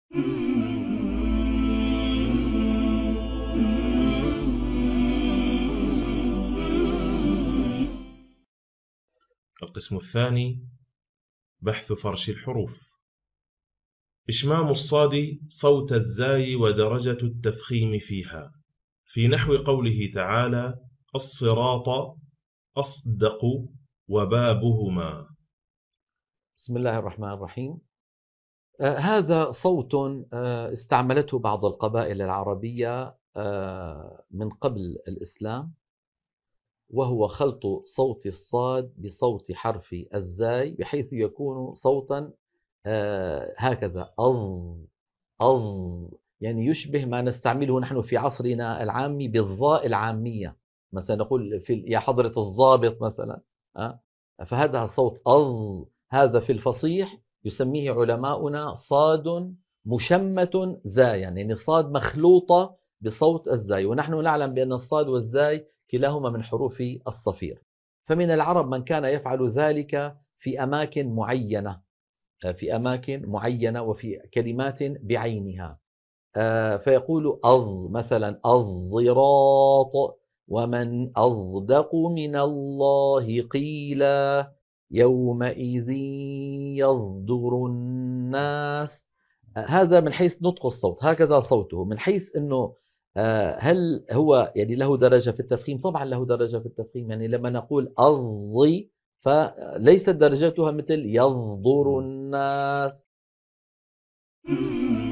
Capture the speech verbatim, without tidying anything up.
القسم الثاني: بحث فرش الحروف. إشمام الصاد صوت الزاي ودرجة التفخيم فيها، في نحو قوله تعالى: الصراط، أصدق، وبابهما. بسم الله الرحمن الرحيم. آه هذا صوت آه استعملته بعض القبائل العربية آه من قبل الإسلام، وهو خلط صوت الصاد بصوت حرف الزاي بحيث يكون صوتا آه هكذا أظ أظ، يعني يشبه ما نستعمله نحن في عصرنا العامي بالظاء العامية، مثلا نقول في يا حضرة الضابط مثلا. أه؟ فهذا صوت أظ، هذا في الفصيح يسميه علماؤنا صاد مشمة زاي، يعني صاد مخلوطة بصوت الزاي، ونحن نعلم بأن الصاد والزاي كلاهما من حروف الصفير. فمن العرب من كان يفعل ذلك في أماكن معينة، في أماكن معينة وفي كلمات بعينها. فيقول أظ مثلا الضراط، ومن أصدق من الله قيلا، يومئذ يصدر الناس. هذا من حيث نطق الصوت، هكذا صوته. من حيث أنه هل هو يعني له درجة في التفخيم؟ طبعا له درجة في التفخيم. يعني لما نقول أضي فليست درجتها مثل يصدر الناس.